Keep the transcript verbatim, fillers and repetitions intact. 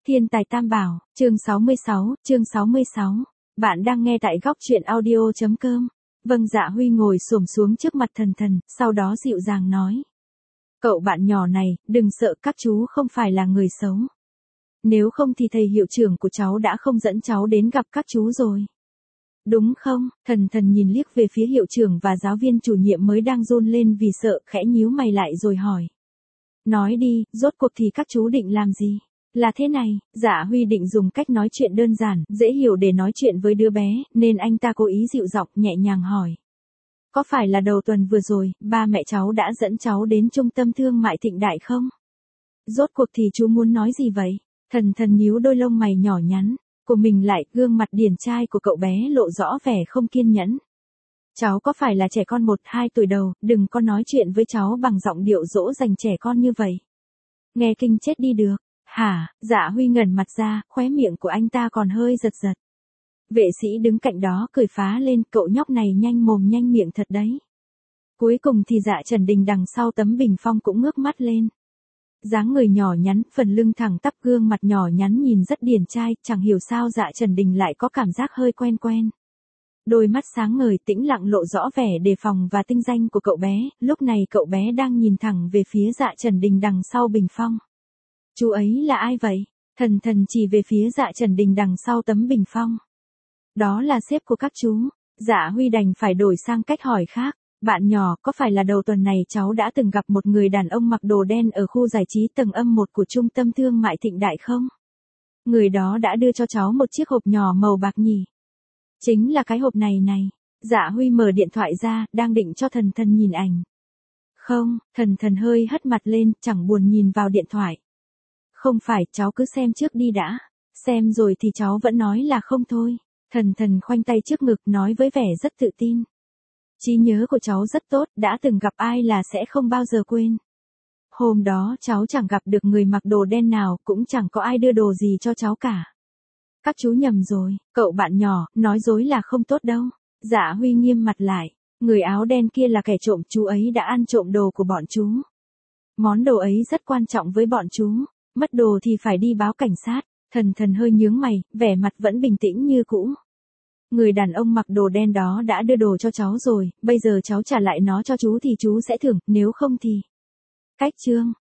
Thiên tài tam bảo, chương sáu mươi sáu, chương sáu mươi sáu. Bạn đang nghe tại góc truyện audio chấm com. Vâng, Dạ Huy ngồi xổm xuống trước mặt Thần Thần, sau đó dịu dàng nói. Cậu bạn nhỏ này, đừng sợ, các chú không phải là người xấu. Nếu không thì thầy hiệu trưởng của cháu đã không dẫn cháu đến gặp các chú rồi. Đúng không? Thần Thần nhìn liếc về phía hiệu trưởng và giáo viên chủ nhiệm mới đang run lên vì sợ, khẽ nhíu mày lại rồi hỏi. Nói đi, rốt cuộc thì các chú định làm gì? Là thế này, Dạ Huy định dùng cách nói chuyện đơn giản, dễ hiểu để nói chuyện với đứa bé, nên anh ta cố ý dịu giọng nhẹ nhàng hỏi. Có phải là đầu tuần vừa rồi, ba mẹ cháu đã dẫn cháu đến trung tâm thương mại Thịnh Đại không? Rốt cuộc thì chú muốn nói gì vậy? Thần Thần nhíu đôi lông mày nhỏ nhắn của mình lại, gương mặt điển trai của cậu bé lộ rõ vẻ không kiên nhẫn. Cháu có phải là trẻ con một hai tuổi đầu, đừng có nói chuyện với cháu bằng giọng điệu dỗ dành trẻ con như vậy. Nghe kinh chết đi được. Hả? Dạ Huy ngẩn mặt ra, khóe miệng của anh ta còn hơi giật giật. Vệ sĩ đứng cạnh đó cười phá lên, cậu nhóc này nhanh mồm nhanh miệng thật đấy. Cuối cùng thì Dạ Trần Đình đằng sau tấm bình phong cũng ngước mắt lên. Dáng người nhỏ nhắn, phần lưng thẳng tắp, gương mặt nhỏ nhắn nhìn rất điển trai, chẳng hiểu sao Dạ Trần Đình lại có cảm giác hơi quen quen. Đôi mắt sáng ngời tĩnh lặng lộ rõ vẻ đề phòng và tinh danh của cậu bé, lúc này cậu bé đang nhìn thẳng về phía Dạ Trần Đình đằng sau bình phong. Chú ấy là ai vậy? Thần Thần chỉ về phía Dạ Trần Đình đằng sau tấm bình phong. Đó là sếp của các chú. Dạ Huy đành phải đổi sang cách hỏi khác. Bạn nhỏ, có phải là đầu tuần này cháu đã từng gặp một người đàn ông mặc đồ đen ở khu giải trí tầng âm một của trung tâm thương mại Thịnh Đại không? Người đó đã đưa cho cháu một chiếc hộp nhỏ màu bạc nhỉ? Chính là cái hộp này này. Dạ Huy mở điện thoại ra, đang định cho Thần Thần nhìn ảnh. Không, Thần Thần hơi hất mặt lên, chẳng buồn nhìn vào điện thoại. Không phải, cháu cứ xem trước đi đã. Xem rồi thì cháu vẫn nói là không thôi. Thần Thần khoanh tay trước ngực nói với vẻ rất tự tin. Trí nhớ của cháu rất tốt, đã từng gặp ai là sẽ không bao giờ quên. Hôm đó cháu chẳng gặp được người mặc đồ đen nào, cũng chẳng có ai đưa đồ gì cho cháu cả. Các chú nhầm rồi, cậu bạn nhỏ, nói dối là không tốt đâu. Dạ Huy nghiêm mặt lại. Người áo đen kia là kẻ trộm, chú ấy đã ăn trộm đồ của bọn chú. Món đồ ấy rất quan trọng với bọn chú. Mất đồ thì phải đi báo cảnh sát. Thần Thần hơi nhướng mày, vẻ mặt vẫn bình tĩnh như cũ. Người đàn ông mặc đồ đen đó đã đưa đồ cho cháu rồi, bây giờ cháu trả lại nó cho chú thì chú sẽ thưởng, nếu không thì... Cách chương,